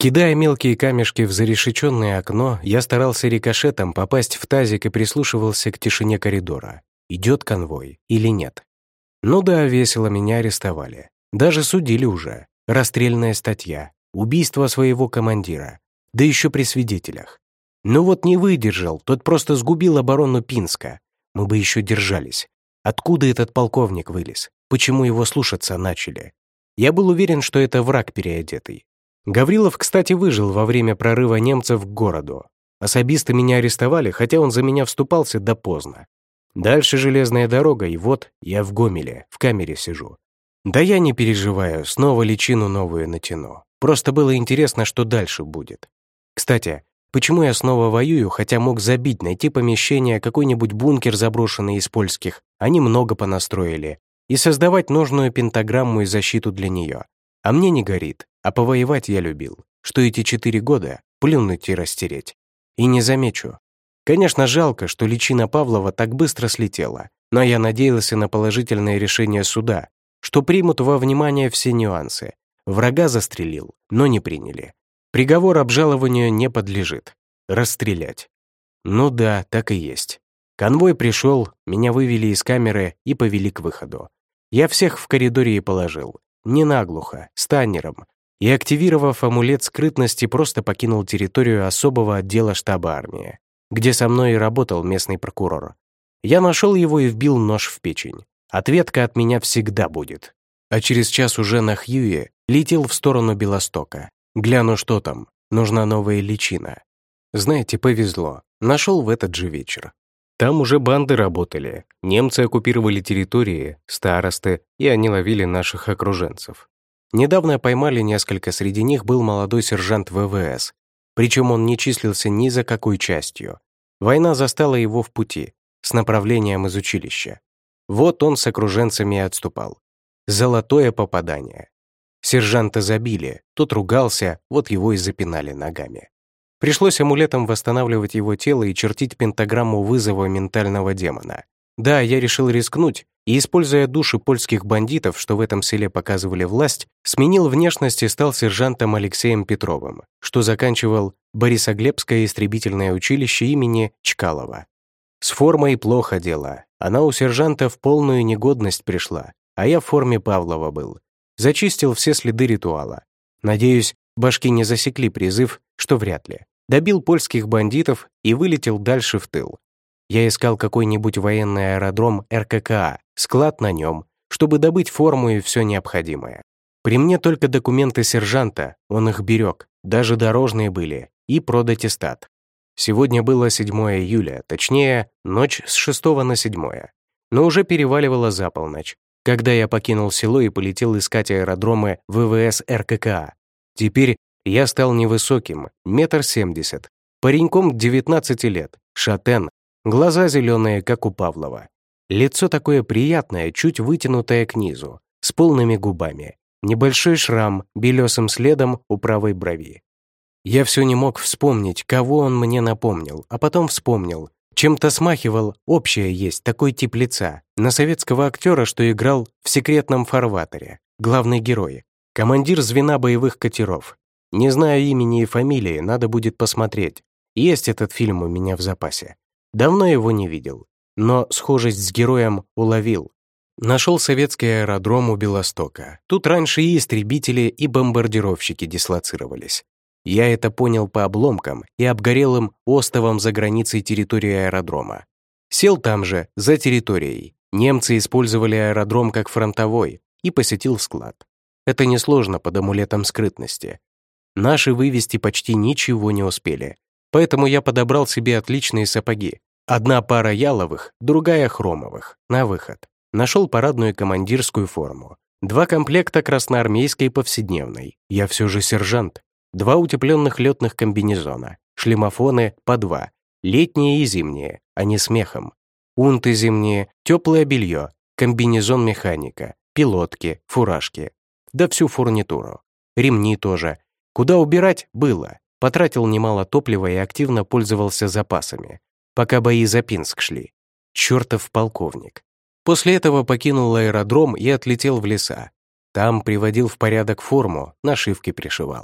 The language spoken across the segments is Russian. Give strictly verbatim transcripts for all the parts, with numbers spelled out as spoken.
Кидая мелкие камешки в зарешеченное окно, я старался рикошетом попасть в тазик и прислушивался к тишине коридора. Идет конвой или нет? Ну да, весело, меня арестовали. Даже судили уже. Расстрельная статья. Убийство своего командира. Да еще при свидетелях. Ну вот не выдержал, тот просто сгубил оборону Пинска. Мы бы еще держались. Откуда этот полковник вылез? Почему его слушаться начали? Я был уверен, что это враг переодетый. Гаврилов, кстати, выжил во время прорыва немцев к городу. Особисто меня арестовали, хотя он за меня вступался да поздно. Дальше железная дорога, и вот я в Гомеле, в камере сижу. Да я не переживаю, снова личину новую натяну. Просто было интересно, что дальше будет. Кстати, почему я снова воюю, хотя мог забить, найти помещение, какой-нибудь бункер заброшенный из польских, они много понастроили, и создавать нужную пентаграмму и защиту для нее. А мне не горит, а повоевать я любил, что эти четыре года плюнуть и растереть. И не замечу. Конечно, жалко, что личина Павлова так быстро слетела, но я надеялся на положительное решение суда, что примут во внимание все нюансы. Врага застрелил, но не приняли. Приговор обжалованию не подлежит. Расстрелять. Ну да, так и есть. Конвой пришел, меня вывели из камеры и повели к выходу. Я всех в коридоре и положил. Не наглухо, с таннером. И, активировав амулет скрытности, просто покинул территорию особого отдела штаба армии, где со мной и работал местный прокурор. Я нашел его и вбил нож в печень. Ответка от меня всегда будет. А через час уже на Хьюи летел в сторону Белостока. Гляну, что там. Нужна новая личина. Знаете, повезло. Нашел в этот же вечер. Там уже банды работали. Немцы оккупировали территории, старосты, и они ловили наших окруженцев. Недавно поймали несколько, среди них был молодой сержант вэ вэ эс. Причем он не числился ни за какой частью. Война застала его в пути, с направлением из училища. Вот он с окруженцами и отступал. Золотое попадание. Сержанта забили, тот ругался, вот его и запинали ногами. Пришлось амулетом восстанавливать его тело и чертить пентаграмму вызова ментального демона. Да, я решил рискнуть, и, используя души польских бандитов, что в этом селе показывали власть, сменил внешность и стал сержантом Алексеем Петровым, что заканчивал Борисоглебское истребительное училище имени Чкалова. С формой плохо дело. Она у сержанта в полную негодность пришла, а я в форме Павлова был. Зачистил все следы ритуала. Надеюсь, башки не засекли призыв, что вряд ли. Добил польских бандитов и вылетел дальше в тыл. Я искал какой-нибудь военный аэродром эр ка ка а, склад на нем, чтобы добыть форму и все необходимое. При мне только документы сержанта, он их берег, даже дорожные были, и продаттестат. Сегодня было седьмое июля, точнее, ночь с шестого на седьмое. Но уже переваливало за полночь, когда я покинул село и полетел искать аэродромы вэ вэ эс эр ка ка а. Теперь я стал невысоким, метр семьдесят, пареньком девятнадцати лет, шатен, глаза зеленые, как у Павлова. Лицо такое приятное, чуть вытянутое к низу, с полными губами, небольшой шрам белесым следом у правой брови. Я все не мог вспомнить, кого он мне напомнил, а потом вспомнил. Чем-то смахивал, общее есть, такой тип лица, на советского актера, что играл в «Секретном фарватере», главный герой, командир звена боевых катеров. Не знаю имени и фамилии, надо будет посмотреть. Есть этот фильм у меня в запасе. Давно его не видел, но схожесть с героем уловил. Нашел советский аэродром у Белостока. Тут раньше и истребители, и бомбардировщики дислоцировались. Я это понял по обломкам и обгорелым остовам за границей территории аэродрома. Сел там же, за территорией. Немцы использовали аэродром как фронтовой и посетил склад. Это несложно под амулетом скрытности. Наши вывести почти ничего не успели, поэтому я подобрал себе отличные сапоги. Одна пара яловых, другая хромовых, на выход. Нашел парадную командирскую форму. Два комплекта красноармейской повседневной. Я все же сержант. Два утепленных летных комбинезона. Шлемофоны по два. Летние и зимние, а не с мехом. Унты зимние, теплое белье, комбинезон механика, пилотки, фуражки. Да всю фурнитуру. Ремни тоже. Куда убирать было. Потратил немало топлива и активно пользовался запасами, пока бои за Пинск шли. Чертов полковник. После этого покинул аэродром и отлетел в леса. Там приводил в порядок форму, нашивки пришивал.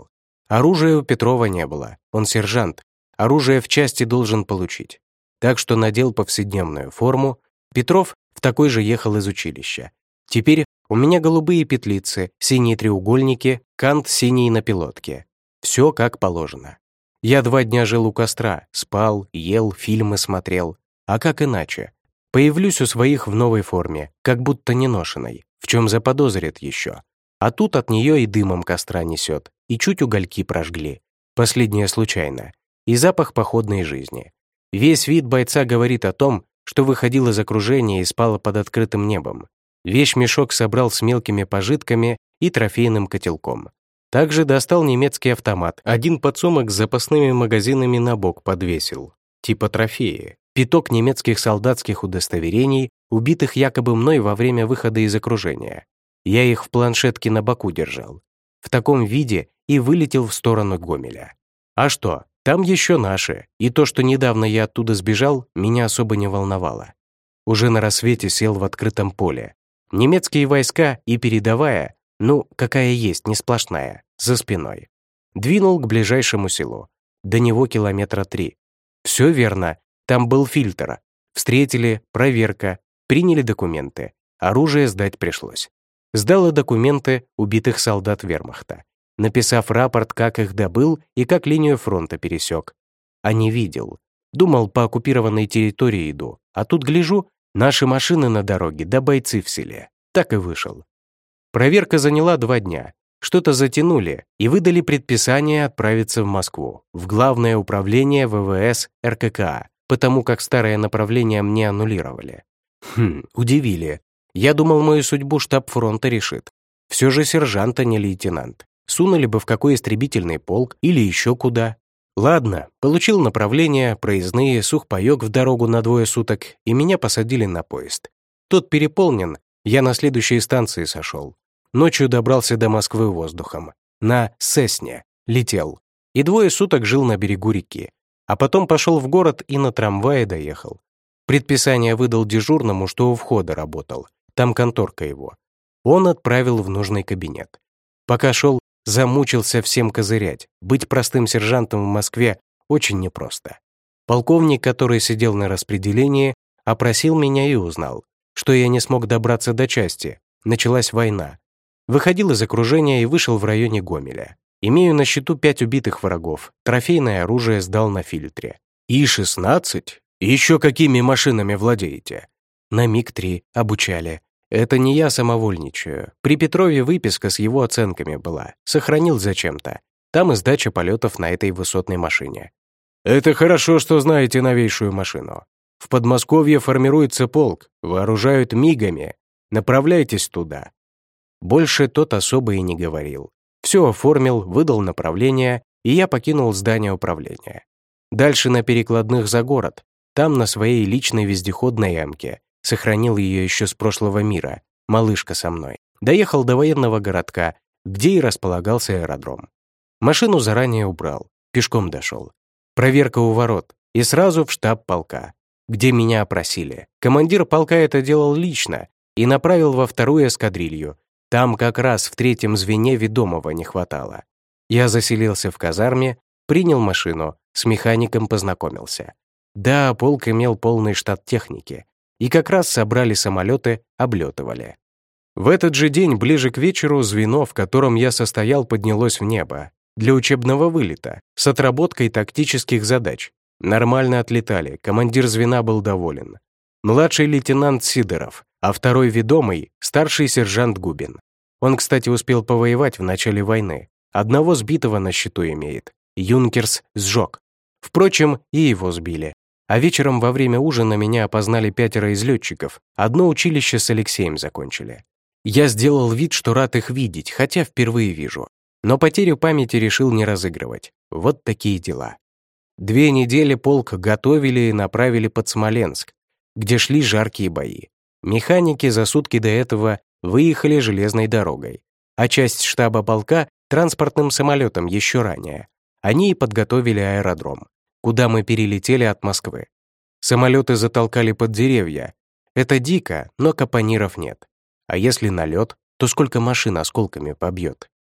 Оружия у Петрова не было, он сержант, оружие в части должен получить. Так что надел повседневную форму, Петров в такой же ехал из училища. Теперь у меня голубые петлицы, синие треугольники, кант синий на пилотке. Все как положено. Я два дня жил у костра, спал, ел, фильмы смотрел. А как иначе? Появлюсь у своих в новой форме, как будто неношенной, в чем заподозрят еще. А тут от нее и дымом костра несет, и чуть угольки прожгли. Последнее случайно. И запах походной жизни. Весь вид бойца говорит о том, что выходил из окружения и спал под открытым небом. Вещмешок собрал с мелкими пожитками и трофейным котелком. Также достал немецкий автомат, один подсумок с запасными магазинами на бок подвесил. Типа трофеи. Пяток немецких солдатских удостоверений, убитых якобы мной во время выхода из окружения. Я их в планшетке на боку держал. В таком виде и вылетел в сторону Гомеля. А что, там еще наши, и то, что недавно я оттуда сбежал, меня особо не волновало. Уже на рассвете сел в открытом поле. Немецкие войска и передовая, ну, какая есть, не сплошная, за спиной. Двинул к ближайшему селу. До него километра три. Все верно. Там был фильтр. Встретили, проверка, приняли документы. Оружие сдать пришлось. Сдала документы убитых солдат вермахта, написав рапорт, как их добыл и как линию фронта пересек. А не видел. Думал, по оккупированной территории иду. А тут гляжу, наши машины на дороге, да бойцы в селе. Так и вышел. Проверка заняла два дня. Что-то затянули и выдали предписание отправиться в Москву, в Главное управление ВВС РККА, потому как старое направление мне аннулировали. Хм, удивили. Я думал, мою судьбу штаб фронта решит. Все же сержант, а не лейтенант. Сунули бы в какой истребительный полк или еще куда. Ладно, получил направление, проездные, сухпайок в дорогу на двое суток, и меня посадили на поезд. Тот переполнен, я на следующей станции сошел. Ночью добрался до Москвы воздухом. На Сесне. Летел. И двое суток жил на берегу реки. А потом пошел в город и на трамвае доехал. Предписание выдал дежурному, что у входа работал. Там конторка его. Он отправил в нужный кабинет. Пока шел, замучился всем козырять. Быть простым сержантом в Москве очень непросто. Полковник, который сидел на распределении, опросил меня и узнал, что я не смог добраться до части. Началась война. Выходил из окружения и вышел в районе Гомеля. Имею на счету пять убитых врагов. Трофейное оружие сдал на фильтре. И шестнадцать? Еще какими машинами владеете? На миг три обучали. Это не я самовольничаю. При Петрове выписка с его оценками была. Сохранил зачем-то. Там и сдача полетов на этой высотной машине. Это хорошо, что знаете новейшую машину. В Подмосковье формируется полк, вооружают мигами. Направляйтесь туда. Больше тот особо и не говорил. Все оформил, выдал направление, и я покинул здание управления. Дальше на перекладных за город. Там на своей личной вездеходной ямке. Сохранил ее еще с прошлого мира. Малышка со мной. Доехал до военного городка, где и располагался аэродром. Машину заранее убрал. Пешком дошел. Проверка у ворот. И сразу в штаб полка, где меня опросили. Командир полка это делал лично и направил во вторую эскадрилью. Там как раз в третьем звене ведомого не хватало. Я заселился в казарме, принял машину, с механиком познакомился. Да, полк имел полный штат техники. И как раз собрали самолеты, облетывали. В этот же день, ближе к вечеру, звено, в котором я состоял, поднялось в небо. Для учебного вылета, с отработкой тактических задач. Нормально отлетали, командир звена был доволен. Младший лейтенант Сидоров, а второй ведомый — старший сержант Губин. Он, кстати, успел повоевать в начале войны. Одного сбитого на счету имеет. Юнкерс сжег. Впрочем, и его сбили. А вечером во время ужина меня опознали пятеро из летчиков. Одно училище с Алексеем закончили. Я сделал вид, что рад их видеть, хотя впервые вижу. Но потерю памяти решил не разыгрывать. Вот такие дела. Две недели полк готовили и направили под Смоленск, где шли жаркие бои. Механики за сутки до этого выехали железной дорогой, а часть штаба полка — транспортным самолетом еще ранее. Они и подготовили аэродром, куда мы перелетели от Москвы. Самолеты затолкали под деревья. Это дико, но капониров нет. А если налет, то сколько машин осколками побьет?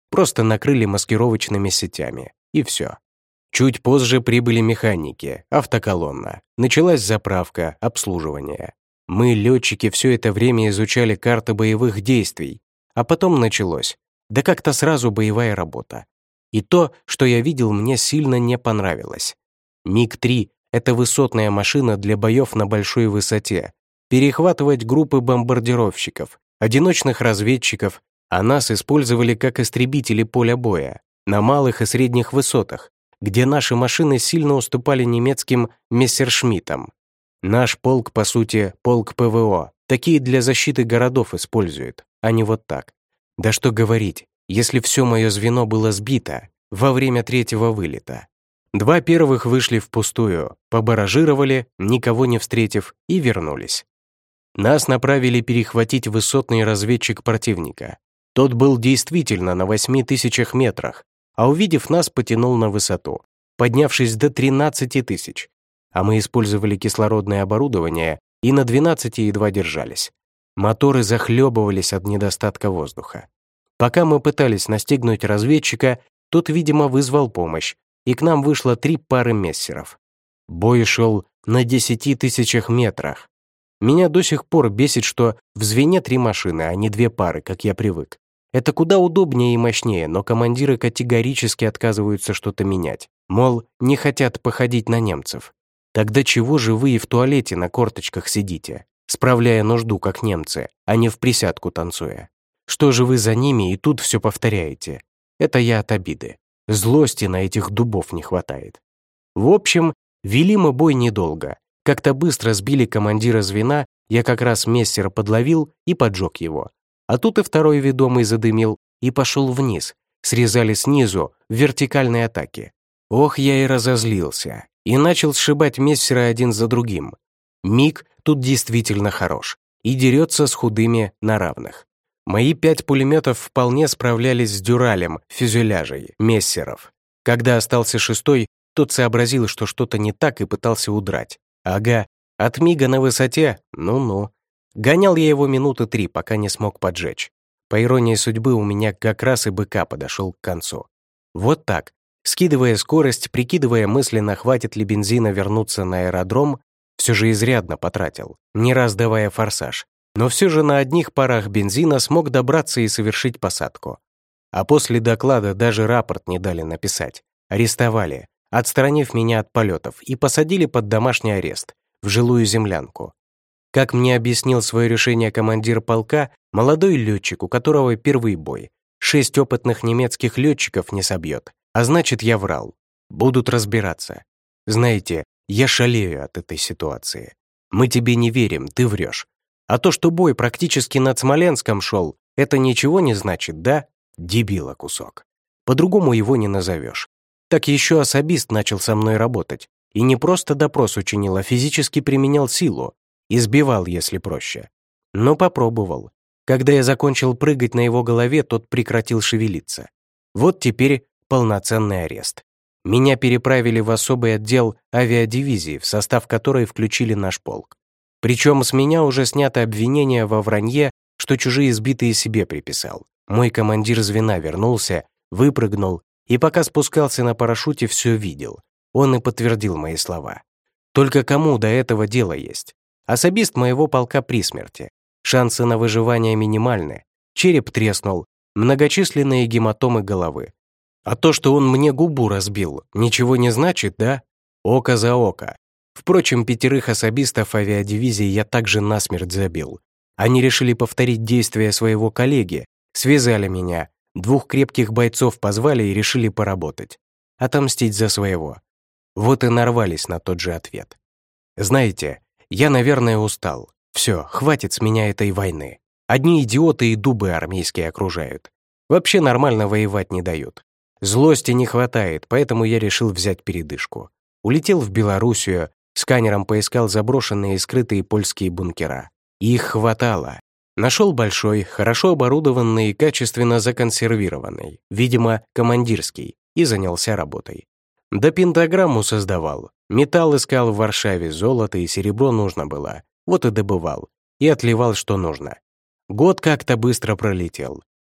Просто накрыли маскировочными сетями. И все. Чуть позже прибыли механики, автоколонна. Началась заправка, обслуживание. Мы, летчики, все это время изучали карты боевых действий. А потом началось. Да как-то сразу боевая работа. И то, что я видел, мне сильно не понравилось. миг три — это высотная машина для боев на большой высоте. Перехватывать группы бомбардировщиков, одиночных разведчиков, а нас использовали как истребители поля боя на малых и средних высотах, где наши машины сильно уступали немецким мессершмиттам. Наш полк, по сути, полк ПВО, такие для защиты городов используют, а не вот так. Да что говорить, если все мое звено было сбито во время третьего вылета. Два первых вышли впустую, побаражировали, никого не встретив, и вернулись. Нас направили перехватить высотный разведчик противника. Тот был действительно на восьми тысячах метрах, а увидев нас, потянул на высоту, поднявшись до тринадцати тысяч. А мы использовали кислородное оборудование и на двенадцати едва держались. Моторы захлебывались от недостатка воздуха. Пока мы пытались настигнуть разведчика, тот, видимо, вызвал помощь, и к нам вышло три пары мессеров. Бой шел на десяти тысячах метрах. Меня до сих пор бесит, что в звене три машины, а не две пары, как я привык. Это куда удобнее и мощнее, но командиры категорически отказываются что-то менять. Мол, не хотят походить на немцев. Тогда чего же вы и в туалете на корточках сидите, справляя нужду, как немцы, а не в присядку танцуя? Что же вы за ними и тут все повторяете? Это я от обиды. Злости на этих дубов не хватает. В общем, вели мы бой недолго. Как-то быстро сбили командира звена, я как раз мессера подловил и поджег его. А тут и второй ведомый задымил и пошел вниз. Срезали снизу в вертикальной атаке. Ох, я и разозлился. И начал сшибать мессера один за другим. Миг тут действительно хорош. И дерется с худыми на равных. Мои пять пулеметов вполне справлялись с дюралем, фюзеляжей, мессеров. Когда остался шестой, тот сообразил, что что-то не так, и пытался удрать. Ага, от мига на высоте, ну-ну. Гонял я его минуты три, пока не смог поджечь. По иронии судьбы, у меня как раз и БК подошел к концу. Вот так, скидывая скорость, прикидывая мысленно, хватит ли бензина вернуться на аэродром, все же изрядно потратил, не раз давая форсаж. Но все же на одних парах бензина смог добраться и совершить посадку. А после доклада даже рапорт не дали написать. Арестовали, отстранив меня от полетов, и посадили под домашний арест, в жилую землянку. Как мне объяснил свое решение командир полка, молодой летчик, у которого первый бой, шесть опытных немецких летчиков не собьет, а значит, я врал. Будут разбираться. Знаете, я шалею от этой ситуации. Мы тебе не верим, ты врешь. А то, что бой практически над Смоленском шел, это ничего не значит, да? Дебила кусок. По-другому его не назовешь. Так еще особист начал со мной работать. И не просто допрос учинил, а физически применял силу. Избивал, если проще. Но попробовал. Когда я закончил прыгать на его голове, тот прекратил шевелиться. Вот теперь полноценный арест. Меня переправили в особый отдел авиадивизии, в состав которой включили наш полк. Причем с меня уже снято обвинение во вранье, что чужие сбитые себе приписал. Мой командир звена вернулся, выпрыгнул, и пока спускался на парашюте, все видел. Он и подтвердил мои слова. Только кому до этого дело есть? Особист моего полка при смерти. Шансы на выживание минимальны. Череп треснул, многочисленные гематомы головы. А то, что он мне губу разбил, ничего не значит, да? Око за око. Впрочем, пятерых особистов авиадивизии я также насмерть забил. Они решили повторить действия своего коллеги, связали меня, двух крепких бойцов позвали и решили поработать. Отомстить за своего. Вот и нарвались на тот же ответ. Знаете, я, наверное, устал. Все, хватит с меня этой войны. Одни идиоты и дубы армейские окружают. Вообще нормально воевать не дают. Злости не хватает, поэтому я решил взять передышку. Улетел в Белоруссию, сканером поискал заброшенные и скрытые польские бункера. Их хватало. Нашел большой, хорошо оборудованный и качественно законсервированный, видимо, командирский, и занялся работой. Да пентаграмму создавал. Металл искал в Варшаве, золото и серебро нужно было. Вот и добывал. И отливал, что нужно. Год как-то быстро пролетел.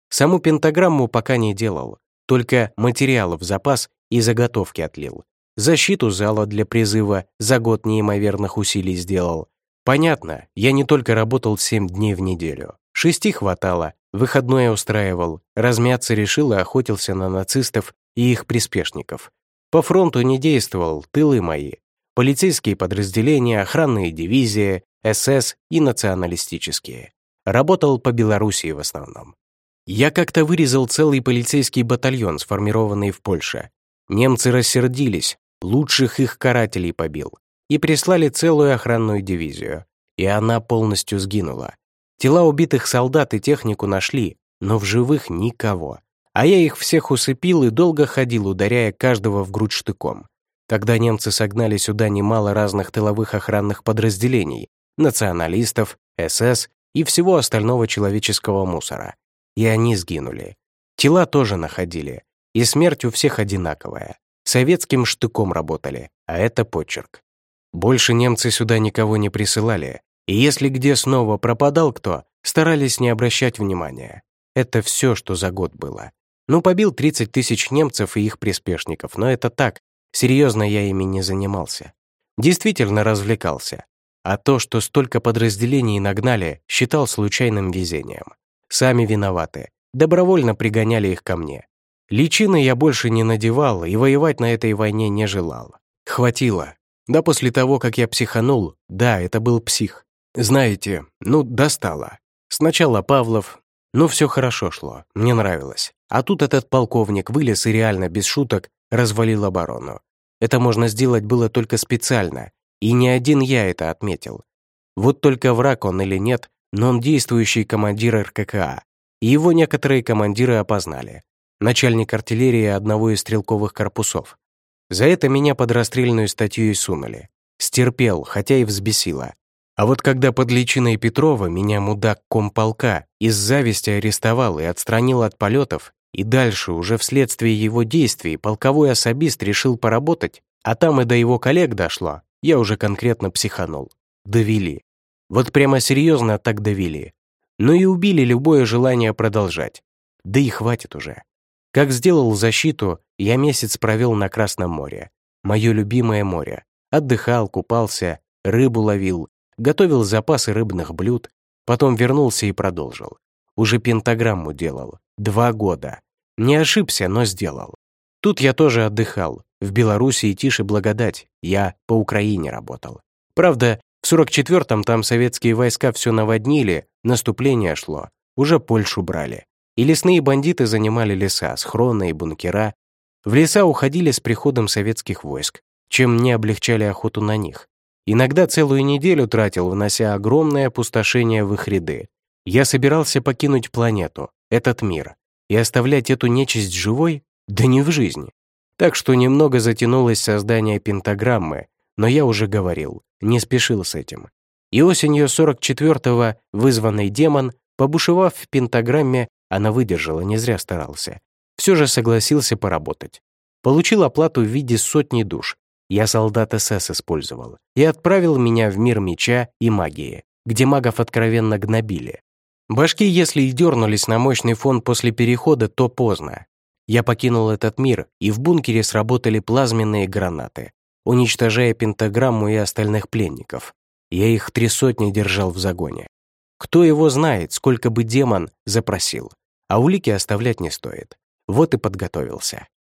Саму пентаграмму пока не делал, только материалы в запас и заготовки отлил. Защиту зала для призыва за год неимоверных усилий сделал. Понятно, я не только работал семь дней в неделю. Шести хватало, выходное устраивал, размяться решил и охотился на нацистов и их приспешников. По фронту не действовал, тылы мои. Полицейские подразделения, охранные дивизии, эс эс и националистические. Работал по Белоруссии в основном. Я как-то вырезал целый полицейский батальон, сформированный в Польше. Немцы рассердились, лучших их карателей побил. И прислали целую охранную дивизию. И она полностью сгинула. Тела убитых солдат и технику нашли, но в живых никого. А я их всех усыпил и долго ходил, ударяя каждого в грудь штыком. Когда немцы согнали сюда немало разных тыловых охранных подразделений, националистов, эс эс и всего остального человеческого мусора. И они сгинули. Тела тоже находили. И смерть у всех одинаковая. Советским штыком работали, а это почерк. Больше немцы сюда никого не присылали. И если где снова пропадал кто, старались не обращать внимания. Это все, что за год было. Ну, побил тридцать тысяч немцев и их приспешников, но это так. Серьезно я ими не занимался. Действительно развлекался. А то, что столько подразделений нагнали, считал случайным везением. Сами виноваты. Добровольно пригоняли их ко мне. Личины я больше не надевал и воевать на этой войне не желал. Хватило. Да после того, как я психанул, да, это был псих. Знаете, ну, достало. Сначала Павлов, ну, все хорошо шло, мне нравилось. А тут этот полковник вылез и реально, без шуток, развалил оборону. Это можно сделать было только специально, и не один я это отметил. Вот только враг он или нет, но он действующий командир эр ка ка а, и его некоторые командиры опознали. Начальник артиллерии одного из стрелковых корпусов. За это меня под расстрельную статью и сунули. Стерпел, хотя и взбесило. А вот когда под личиной Петрова меня мудак комполка из зависти арестовал и отстранил от полетов, и дальше, уже вследствие его действий, полковой особист решил поработать, а там и до его коллег дошло, я уже конкретно психанул. Довели. Вот прямо серьезно так довели. Ну и убили любое желание продолжать. Да и хватит уже. Как сделал защиту, я месяц провел на Красном море. Мое любимое море. Отдыхал, купался, рыбу ловил, готовил запасы рыбных блюд, потом вернулся и продолжил. Уже пентаграмму делал. Два года. Не ошибся, но сделал. Тут я тоже отдыхал. В Белоруссии тише благодать. Я по Украине работал. Правда, в сорок четвёртом там советские войска все наводнили, наступление шло. Уже Польшу брали. И лесные бандиты занимали леса, схроны и бункера. В леса уходили с приходом советских войск, чем не облегчали охоту на них. Иногда целую неделю тратил, внося огромное опустошение в их ряды. Я собирался покинуть планету, этот мир, и оставлять эту нечисть живой? Да не в жизни. Так что немного затянулось создание пентаграммы, но я уже говорил, не спешил с этим. И осенью сорок четвёртого вызванный демон, побушевав в пентаграмме, она выдержала, не зря старался, все же согласился поработать. Получил оплату в виде сотни душ. Я солдат эс эс использовал. И отправил меня в мир меча и магии, где магов откровенно гнобили. Башки, если и дернулись на мощный фон после перехода, то поздно. Я покинул этот мир, и в бункере сработали плазменные гранаты, уничтожая пентаграмму и остальных пленников. Я их три сотни держал в загоне. Кто его знает, сколько бы демон запросил. А улики оставлять не стоит. Вот и подготовился.